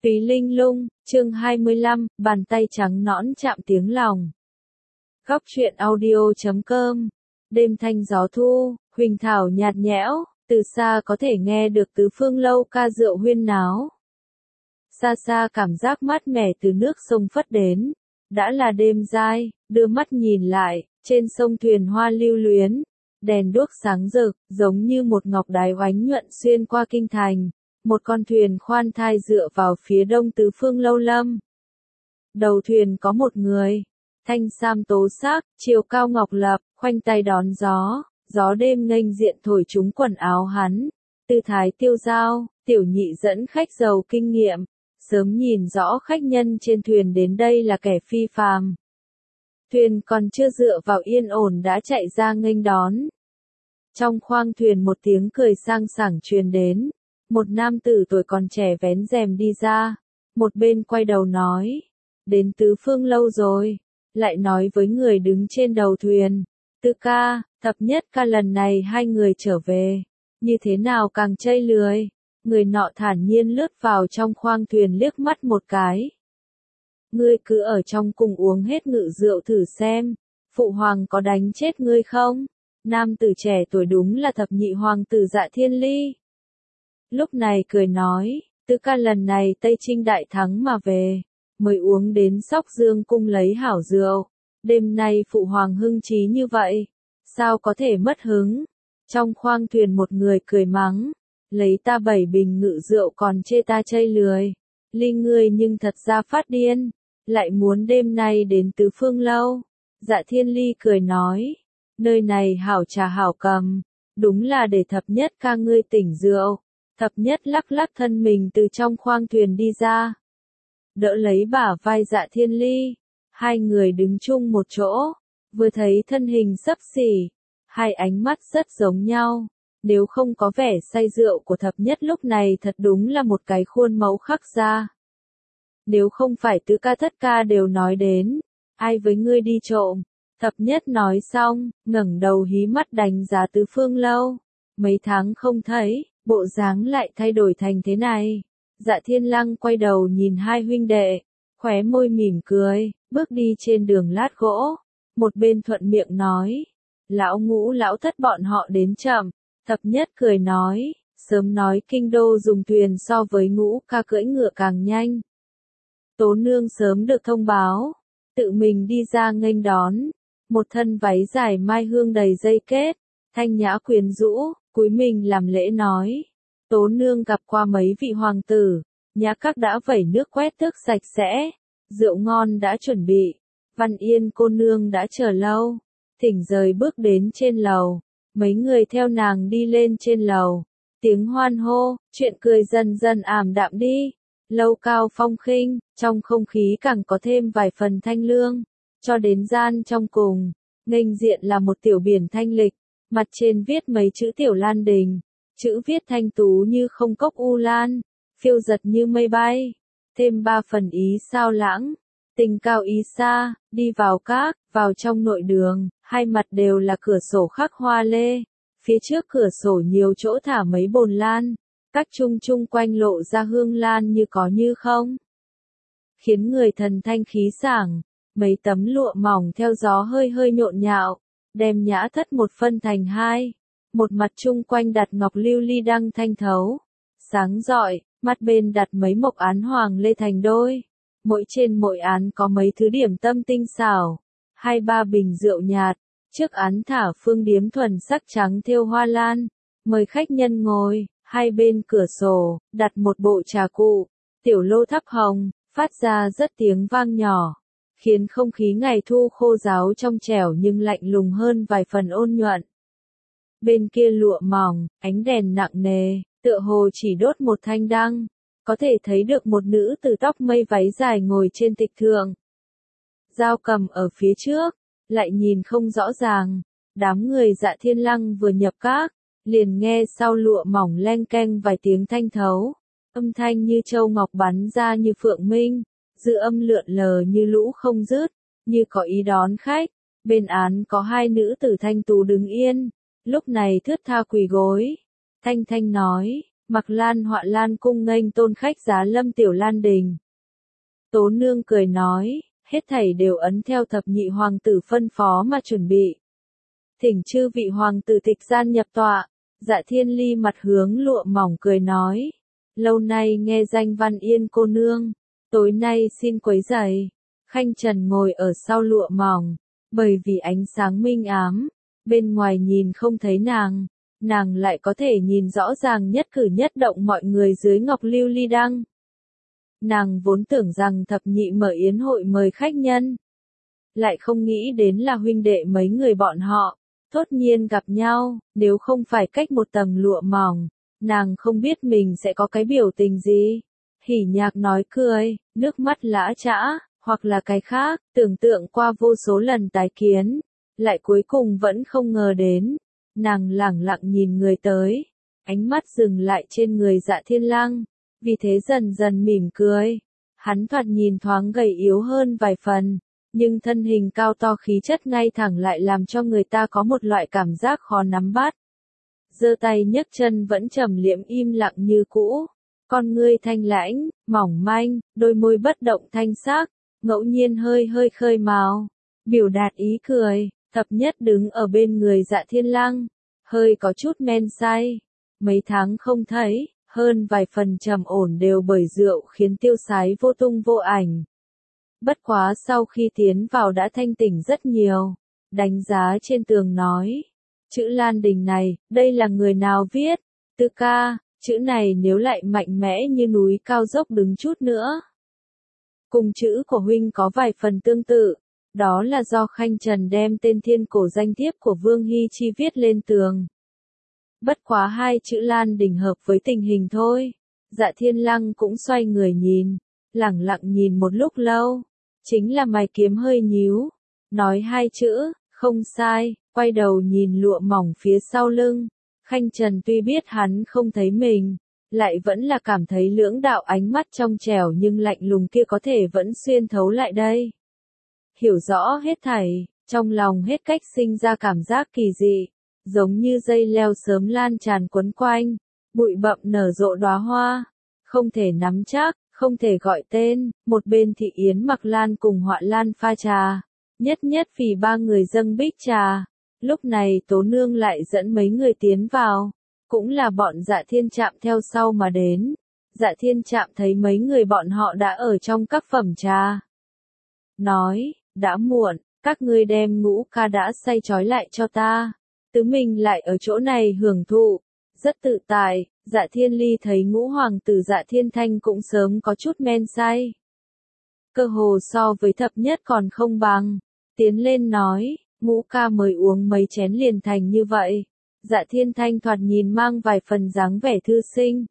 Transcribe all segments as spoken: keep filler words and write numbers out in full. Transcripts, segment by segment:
Túy Linh Lung, chương hai mươi lăm, bàn tay trắng nõn chạm tiếng lòng. Góc truyện audio chấm com. Đêm thanh gió thu, huỳnh thảo nhạt nhẽo, từ xa có thể nghe được tứ phương lâu ca rượu huyên náo. Xa xa cảm giác mát mẻ từ nước sông phất đến. Đã là đêm dài, đưa mắt nhìn lại, trên sông thuyền hoa lưu luyến. Đèn đuốc sáng rực, giống như một ngọc đài oánh nhuận xuyên qua kinh thành. Một con thuyền khoan thai dựa vào phía đông tứ phương lâu lâm. Đầu thuyền có một người, thanh sam tố sắc, chiều cao ngọc lập, khoanh tay đón gió, gió đêm nghênh diện thổi trúng quần áo hắn. Tư thái tiêu dao, tiểu nhị dẫn khách giàu kinh nghiệm, sớm nhìn rõ khách nhân trên thuyền đến đây là kẻ phi phàm. Thuyền còn chưa dựa vào yên ổn đã chạy ra nghênh đón. Trong khoang thuyền một tiếng cười sang sảng truyền đến. Một nam tử tuổi còn trẻ vén rèm đi ra, một bên quay đầu nói, đến tứ phương lâu rồi, lại nói với người đứng trên đầu thuyền, Tư ca, thập nhất ca lần này hai người trở về, như thế nào càng chây lười, người nọ thản nhiên lướt vào trong khoang thuyền liếc mắt một cái. Ngươi cứ ở trong cùng uống hết ngự rượu thử xem, phụ hoàng có đánh chết ngươi không? Nam tử trẻ tuổi đúng là thập nhị hoàng tử Dạ Thiên Ly. Lúc này cười nói, Tư ca lần này Tây Trinh đại thắng mà về, mới uống đến Sóc Dương cung lấy hảo rượu, đêm nay phụ hoàng hưng trí như vậy, sao có thể mất hứng? Trong khoang thuyền một người cười mắng, lấy ta bảy bình ngự rượu còn chê ta chây lười, Ly ngươi nhưng thật ra phát điên, lại muốn đêm nay đến tứ phương lâu. Dạ Thiên Ly cười nói, nơi này hảo trà hảo cầm, đúng là để thập nhất ca ngươi tỉnh rượu. Thập nhất lắc lắc thân mình từ trong khoang thuyền đi ra. Đỡ lấy bả vai Dạ Thiên Ly. Hai người đứng chung một chỗ. Vừa thấy thân hình xấp xỉ. Hai ánh mắt rất giống nhau. Nếu không có vẻ say rượu của thập nhất lúc này thật đúng là một cái khuôn mẫu khắc ra. Nếu không phải tứ ca thất ca đều nói đến. Ai với ngươi đi trộm. Thập nhất nói xong, ngẩng đầu hí mắt đánh giá tứ phương lâu. Mấy tháng không thấy. Bộ dáng lại thay đổi thành thế này. Dạ Thiên Lăng quay đầu nhìn hai huynh đệ, khóe môi mỉm cười, bước đi trên đường lát gỗ. Một bên thuận miệng nói, lão ngũ lão thất bọn họ đến chậm. Thập nhất cười nói, sớm nói kinh đô dùng thuyền so với ngũ ca cưỡi ngựa càng nhanh. Tố nương sớm được thông báo, tự mình đi ra nghênh đón. Một thân váy dài mai hương đầy dây kết, thanh nhã quyến rũ. Cúi mình làm lễ nói, tố nương gặp qua mấy vị hoàng tử, nhã các đã vẩy nước quét tước sạch sẽ, rượu ngon đã chuẩn bị, Văn Yên cô nương đã chờ lâu, thỉnh rời bước đến trên lầu, mấy người theo nàng đi lên trên lầu, tiếng hoan hô, chuyện cười dần dần ảm đạm đi, lâu cao phong khinh, trong không khí càng có thêm vài phần thanh lương, cho đến gian trong cùng, nghênh diện là một tiểu biển thanh lịch. Mặt trên viết mấy chữ tiểu lan đình, chữ viết thanh tú như không cốc u lan, phiêu giật như mây bay, thêm ba phần ý sao lãng, tình cao ý xa, đi vào các, vào trong nội đường, hai mặt đều là cửa sổ khắc hoa lê, phía trước cửa sổ nhiều chỗ thả mấy bồn lan, các chung chung quanh lộ ra hương lan như có như không, khiến người thần thanh khí sảng, mấy tấm lụa mỏng theo gió hơi hơi nhộn nhạo. Đem nhã thất một phân thành hai, một mặt chung quanh đặt ngọc lưu ly đăng thanh thấu, sáng rọi, mặt bên đặt mấy mộc án hoàng lê thành đôi, mỗi trên mỗi án có mấy thứ điểm tâm tinh xảo, hai ba bình rượu nhạt, trước án thả phương điếm thuần sắc trắng thêu hoa lan, mời khách nhân ngồi, hai bên cửa sổ, đặt một bộ trà cụ, tiểu lô thắp hồng, phát ra rất tiếng vang nhỏ. Khiến không khí ngày thu khô ráo trong trẻo nhưng lạnh lùng hơn vài phần ôn nhuận. Bên kia lụa mỏng, ánh đèn nặng nề, tựa hồ chỉ đốt một thanh đăng, có thể thấy được một nữ tử tóc mây váy dài ngồi trên tịch thượng. Dao cầm ở phía trước, lại nhìn không rõ ràng, đám người Dạ Thiên Lăng vừa nhập các, liền nghe sau lụa mỏng leng keng vài tiếng thanh thấu, âm thanh như châu ngọc bắn ra như phượng minh. Dư âm lượn lờ như lũ không dứt, như có ý đón khách, bên án có hai nữ tử thanh tú đứng yên, lúc này thướt tha quỳ gối, thanh thanh nói, Mặc Lan Họa Lan cung nghênh tôn khách giá lâm tiểu Lan đình. Tố nương cười nói, hết thảy đều ấn theo thập nhị hoàng tử phân phó mà chuẩn bị. Thỉnh chư vị hoàng tử tịch gian nhập tọa. Dạ Thiên Ly mặt hướng lụa mỏng cười nói, lâu nay nghe danh Văn Yên cô nương, tối nay xin quấy rầy. Khanh Trần ngồi ở sau lụa mỏng, bởi vì ánh sáng minh ám, bên ngoài nhìn không thấy nàng, nàng lại có thể nhìn rõ ràng nhất cử nhất động mọi người dưới ngọc lưu ly đăng. Nàng vốn tưởng rằng thập nhị mở yến hội mời khách nhân, lại không nghĩ đến là huynh đệ mấy người bọn họ, thốt nhiên gặp nhau, nếu không phải cách một tầng lụa mỏng, nàng không biết mình sẽ có cái biểu tình gì. Hỉ Nhạc nói cười, nước mắt lã chã, hoặc là cái khác, tưởng tượng qua vô số lần tái kiến, lại cuối cùng vẫn không ngờ đến. Nàng lẳng lặng nhìn người tới, ánh mắt dừng lại trên người Dạ Thiên Lăng, vì thế dần dần mỉm cười. Hắn thoạt nhìn thoáng gầy yếu hơn vài phần, nhưng thân hình cao to khí chất ngay thẳng lại làm cho người ta có một loại cảm giác khó nắm bắt. Giơ tay nhấc chân vẫn trầm liệm im lặng như cũ, con ngươi thanh lãnh, mỏng manh, đôi môi bất động thanh sắc, ngẫu nhiên hơi hơi khơi màu, biểu đạt ý cười. Thập Nhất đứng ở bên người Dạ Thiên Lăng, hơi có chút men say. Mấy tháng không thấy, hơn vài phần trầm ổn đều bởi rượu khiến tiêu sái vô tung vô ảnh. Bất quá sau khi tiến vào đã thanh tỉnh rất nhiều. Đánh giá trên tường nói, chữ Lan đình này, đây là người nào viết? Tư ca, chữ này nếu lại mạnh mẽ như núi cao dốc đứng chút nữa. Cùng chữ của huynh có vài phần tương tự. Đó là do Khanh Trần đem tên thiên cổ danh thiếp của Vương Hy Chi viết lên tường. Bất quá hai chữ Lan đình hợp với tình hình thôi. Dạ Thiên Lăng cũng xoay người nhìn, lẳng lặng nhìn một lúc lâu, chính là mày kiếm hơi nhíu, nói hai chữ, không sai, quay đầu nhìn lụa mỏng phía sau lưng. Khanh Trần tuy biết hắn không thấy mình, lại vẫn là cảm thấy lưỡng đạo ánh mắt trong trẻo nhưng lạnh lùng kia có thể vẫn xuyên thấu lại đây. Hiểu rõ hết thảy, trong lòng hết cách sinh ra cảm giác kỳ dị, giống như dây leo sớm lan tràn quấn quanh, bụi bặm nở rộ đóa hoa, không thể nắm chắc, không thể gọi tên. Một bên Thị Yến Mặc Lan cùng Họa Lan pha trà, nhất nhất vì ba người dâng bích trà. Lúc này Tố Nương lại dẫn mấy người tiến vào, cũng là bọn Dạ Thiên Trạm theo sau mà đến. Dạ Thiên Trạm thấy mấy người bọn họ đã ở trong các phẩm trà, nói, đã muộn, các ngươi đem Ngũ ca đã say trói lại cho ta, tứ mình lại ở chỗ này hưởng thụ, rất tự tại. Dạ Thiên Ly thấy Ngũ hoàng tử Dạ Thiên Thanh cũng sớm có chút men say, cơ hồ so với Thập Nhất còn không bằng, tiến lên nói, Ngũ ca mới uống mấy chén liền thành như vậy. Dạ Thiên Thanh thoạt nhìn mang vài phần dáng vẻ thư sinh,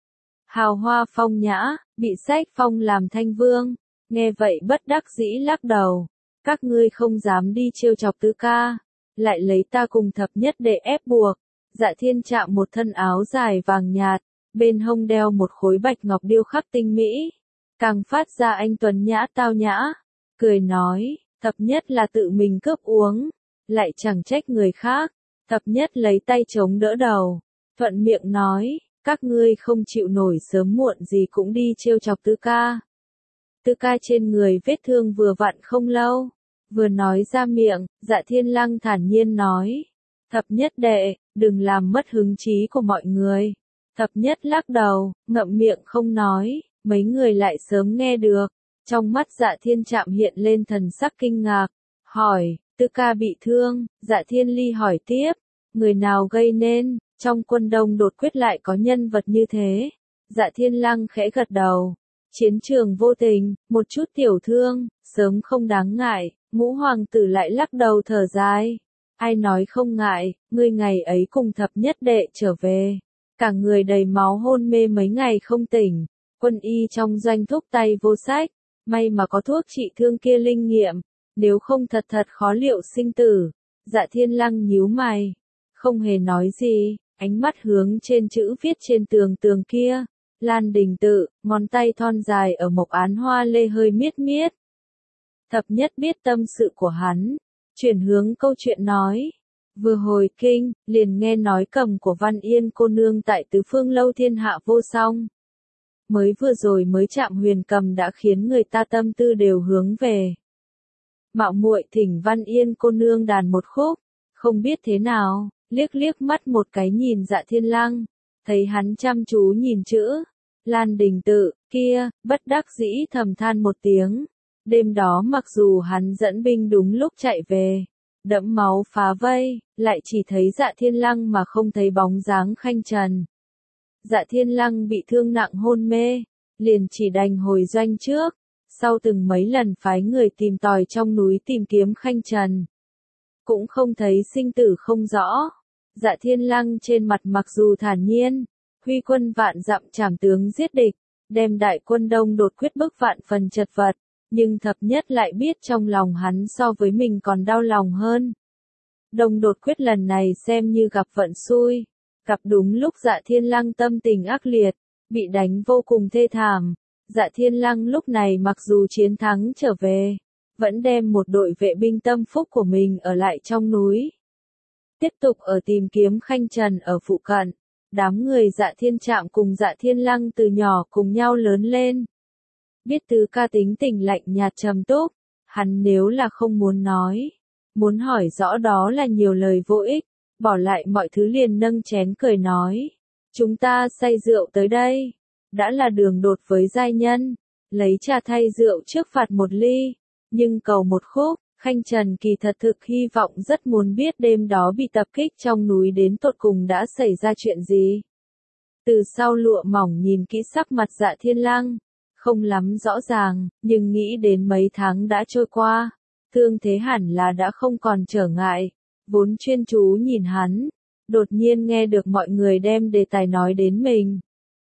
hào hoa phong nhã, bị sách phong làm thanh vương. Nghe vậy bất đắc dĩ lắc đầu, các ngươi không dám đi trêu chọc tứ ca, lại lấy ta cùng Thập Nhất để ép buộc. Dạ Thiên Trạm một thân áo dài vàng nhạt, bên hông đeo một khối bạch ngọc điêu khắc tinh mỹ, càng phát ra anh tuấn nhã tao nhã, cười nói, Thập Nhất là tự mình cướp uống, lại chẳng trách người khác. Thập Nhất lấy tay chống đỡ đầu, thuận miệng nói, các ngươi không chịu nổi sớm muộn gì cũng đi trêu chọc tứ ca. Tư ca trên người vết thương vừa vặn không lâu, vừa nói ra miệng, Dạ Thiên Lăng thản nhiên nói, Thập Nhất đệ, đừng làm mất hứng chí của mọi người. Thập Nhất lắc đầu, ngậm miệng không nói, mấy người lại sớm nghe được. Trong mắt Dạ Thiên Trạm hiện lên thần sắc kinh ngạc, hỏi, Tư ca bị thương? Dạ Thiên Ly hỏi tiếp, người nào gây nên? Trong quân Đông đột quyết lại có nhân vật như thế. Dạ Thiên Lăng khẽ gật đầu. Chiến trường vô tình, một chút tiểu thương, sớm không đáng ngại. Ngũ hoàng tử lại lắc đầu thở dài. Ai nói không ngại, ngươi ngày ấy cùng Thập Nhất đệ trở về, cả người đầy máu hôn mê mấy ngày không tỉnh. Quân y trong doanh thúc tay vô sách, may mà có thuốc trị thương kia linh nghiệm, nếu không thật thật khó liệu sinh tử. Dạ Thiên Lăng nhíu mày, không hề nói gì, ánh mắt hướng trên chữ viết trên tường tường kia. Lan đình tự, ngón tay thon dài ở mộc án hoa lê hơi miết miết. Thập Nhất biết tâm sự của hắn, chuyển hướng câu chuyện nói, Vừa hồi kinh, liền nghe nói cầm của Văn Yên cô nương tại tứ phương lâu thiên hạ vô song. Mới vừa rồi mới chạm huyền cầm đã khiến người ta tâm tư đều hướng về. Mạo muội thỉnh Văn Yên cô nương đàn một khúc, không biết thế nào, liếc liếc mắt một cái nhìn Dạ Thiên Lăng, thấy hắn chăm chú nhìn chữ, Lan Đình Tự, kia, bất đắc dĩ thầm than một tiếng. Đêm đó mặc dù hắn dẫn binh đúng lúc chạy về, đẫm máu phá vây, lại chỉ thấy Dạ Thiên Lăng mà không thấy bóng dáng Khanh Trần. Dạ Thiên Lăng bị thương nặng hôn mê, liền chỉ đành hồi doanh trước, sau từng mấy lần phái người tìm tòi trong núi tìm kiếm Khanh Trần. Cũng không thấy sinh tử không rõ. Dạ Thiên Lăng trên mặt mặc dù thản nhiên, huy quân vạn dặm trảm tướng giết địch, đem đại quân đông đột quyết bức vạn phần chật vật, nhưng thập nhất lại biết trong lòng hắn so với mình còn đau lòng hơn. Đông đột quyết lần này xem như gặp vận xui, gặp đúng lúc Dạ Thiên Lăng tâm tình ác liệt, bị đánh vô cùng thê thảm. Dạ Thiên Lăng lúc này mặc dù chiến thắng trở về, vẫn đem một đội vệ binh tâm phúc của mình ở lại trong núi. Tiếp tục ở tìm kiếm Khanh Trần ở phụ cận, đám người Dạ Thiên Trạm cùng Dạ Thiên Lăng từ nhỏ cùng nhau lớn lên. Biết Tứ Ca tính tình lạnh nhạt trầm túc, hắn nếu là không muốn nói, muốn hỏi rõ đó là nhiều lời vô ích, bỏ lại mọi thứ liền nâng chén cười nói. Chúng ta say rượu tới đây, đã là đường đột với giai nhân, lấy trà thay rượu trước phạt một ly, nhưng cầu một khúc. Khanh Trần kỳ thật thực hy vọng rất muốn biết đêm đó bị tập kích trong núi đến tột cùng đã xảy ra chuyện gì. Từ sau lụa mỏng nhìn kỹ sắc mặt Dạ Thiên Lăng, không lắm rõ ràng, nhưng nghĩ đến mấy tháng đã trôi qua, thương thế hẳn là đã không còn trở ngại, vốn chuyên chú nhìn hắn, đột nhiên nghe được mọi người đem đề tài nói đến mình.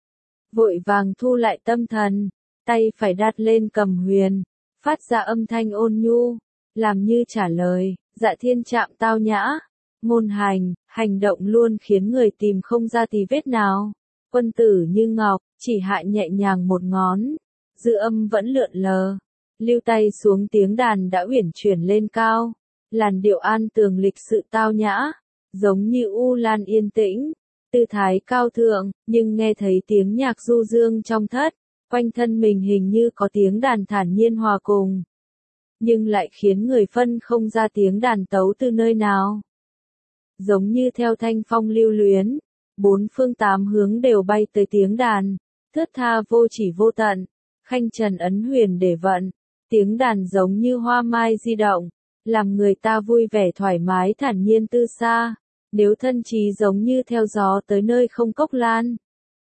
Vội vàng thu lại tâm thần, tay phải đặt lên cầm huyền, phát ra âm thanh ôn nhu. Làm như trả lời, Dạ Thiên Trạm tao nhã, ngôn hành, hành động luôn khiến người tìm không ra tì vết nào. Quân tử như ngọc, chỉ hạ nhẹ nhàng một ngón, dư âm vẫn lượn lờ. Lưu tay xuống tiếng đàn đã uyển chuyển lên cao, làn điệu an tường lịch sự tao nhã, giống như u lan yên tĩnh, tư thái cao thượng, nhưng nghe thấy tiếng nhạc du dương trong thất, quanh thân mình hình như có tiếng đàn thản nhiên hòa cùng. Nhưng lại khiến người phân không ra tiếng đàn tấu từ nơi nào. Giống như theo thanh phong lưu luyến, bốn phương tám hướng đều bay tới tiếng đàn, thướt tha vô chỉ vô tận, Khanh Trần ấn huyền để vận, tiếng đàn giống như hoa mai di động, làm người ta vui vẻ thoải mái thản nhiên tư xa, nếu thân trí giống như theo gió tới nơi không cốc lan.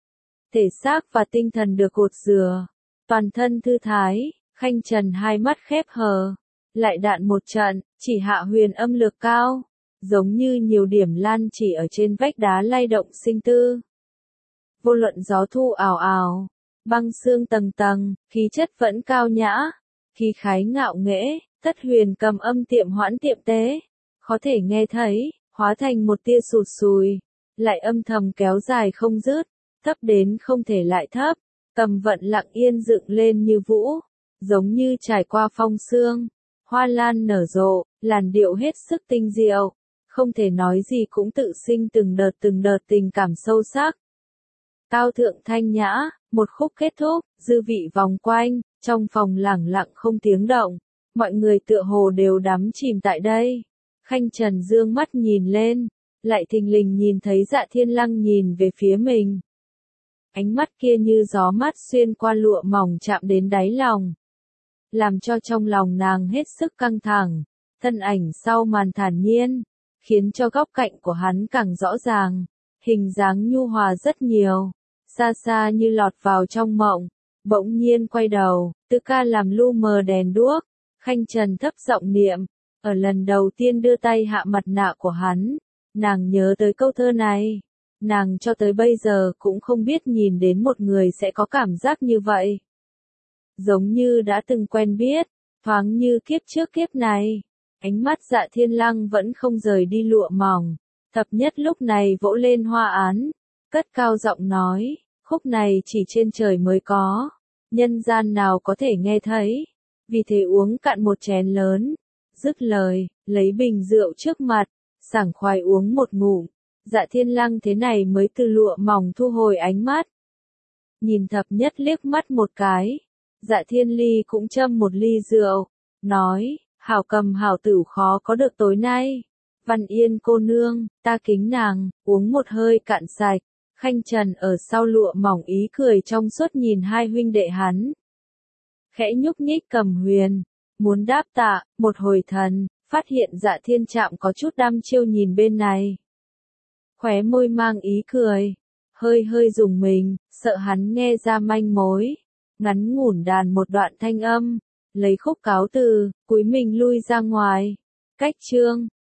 Thể xác và tinh thần được gột rửa, toàn thân thư thái. Khanh Trần hai mắt khép hờ, lại đạn một trận, chỉ hạ huyền âm lực cao, giống như nhiều điểm lan chỉ ở trên vách đá lay động sinh tư. Vô luận gió thu ào ào, băng sương tầng tầng, khí chất vẫn cao nhã, khí khái ngạo nghễ, tất huyền cầm âm tiệm hoãn tiệm tế, có thể nghe thấy, hóa thành một tia sụt sùi, lại âm thầm kéo dài không dứt, thấp đến không thể lại thấp, cầm vận lặng yên dựng lên như vũ. Giống như trải qua phong sương, hoa lan nở rộ, làn điệu hết sức tinh diệu, không thể nói gì cũng tự sinh từng đợt từng đợt tình cảm sâu sắc. Cao thượng thanh nhã, một khúc kết thúc, dư vị vòng quanh, trong phòng lẳng lặng không tiếng động, mọi người tựa hồ đều đắm chìm tại đây. Khanh Trần dương mắt nhìn lên, lại thình lình nhìn thấy Dạ Thiên Lăng nhìn về phía mình. Ánh mắt kia như gió mát xuyên qua lụa mỏng chạm đến đáy lòng, làm cho trong lòng nàng hết sức căng thẳng, thân ảnh sau màn thản nhiên, khiến cho góc cạnh của hắn càng rõ ràng, hình dáng nhu hòa rất nhiều, xa xa như lọt vào trong mộng, bỗng nhiên quay đầu, Tứ Ca làm lu mờ đèn đuốc, Khanh Trần thấp giọng niệm, ở lần đầu tiên đưa tay hạ mặt nạ của hắn, nàng nhớ tới câu thơ này, nàng cho tới bây giờ cũng không biết nhìn đến một người sẽ có cảm giác như vậy. Giống như đã từng quen biết, thoáng như kiếp trước kiếp này, ánh mắt Dạ Thiên Lăng vẫn không rời đi lụa mỏng, thập nhất lúc này vỗ lên hoa án, cất cao giọng nói, khúc này chỉ trên trời mới có, nhân gian nào có thể nghe thấy, vì thế uống cạn một chén lớn, dứt lời, lấy bình rượu trước mặt, sảng khoái uống một ngụm. Dạ Thiên Lăng thế này mới từ lụa mỏng thu hồi ánh mắt. Nhìn Thập Nhất liếc mắt một cái. Dạ Thiên Ly cũng châm một ly rượu, nói, hảo cầm hảo tử khó có được tối nay. Văn Yên cô nương, ta kính nàng, uống một hơi cạn sạch. Khanh Trần ở sau lụa mỏng ý cười trong suốt nhìn hai huynh đệ hắn. Khẽ nhúc nhích cầm huyền, muốn đáp tạ, một hồi thần, phát hiện Dạ Thiên Trạm có chút đăm chiêu nhìn bên này. Khóe môi mang ý cười, hơi hơi dùng mình, sợ hắn nghe ra manh mối. Ngắn ngủn đàn một đoạn thanh âm, lấy khúc cáo từ, cúi mình lui ra ngoài. Cách chương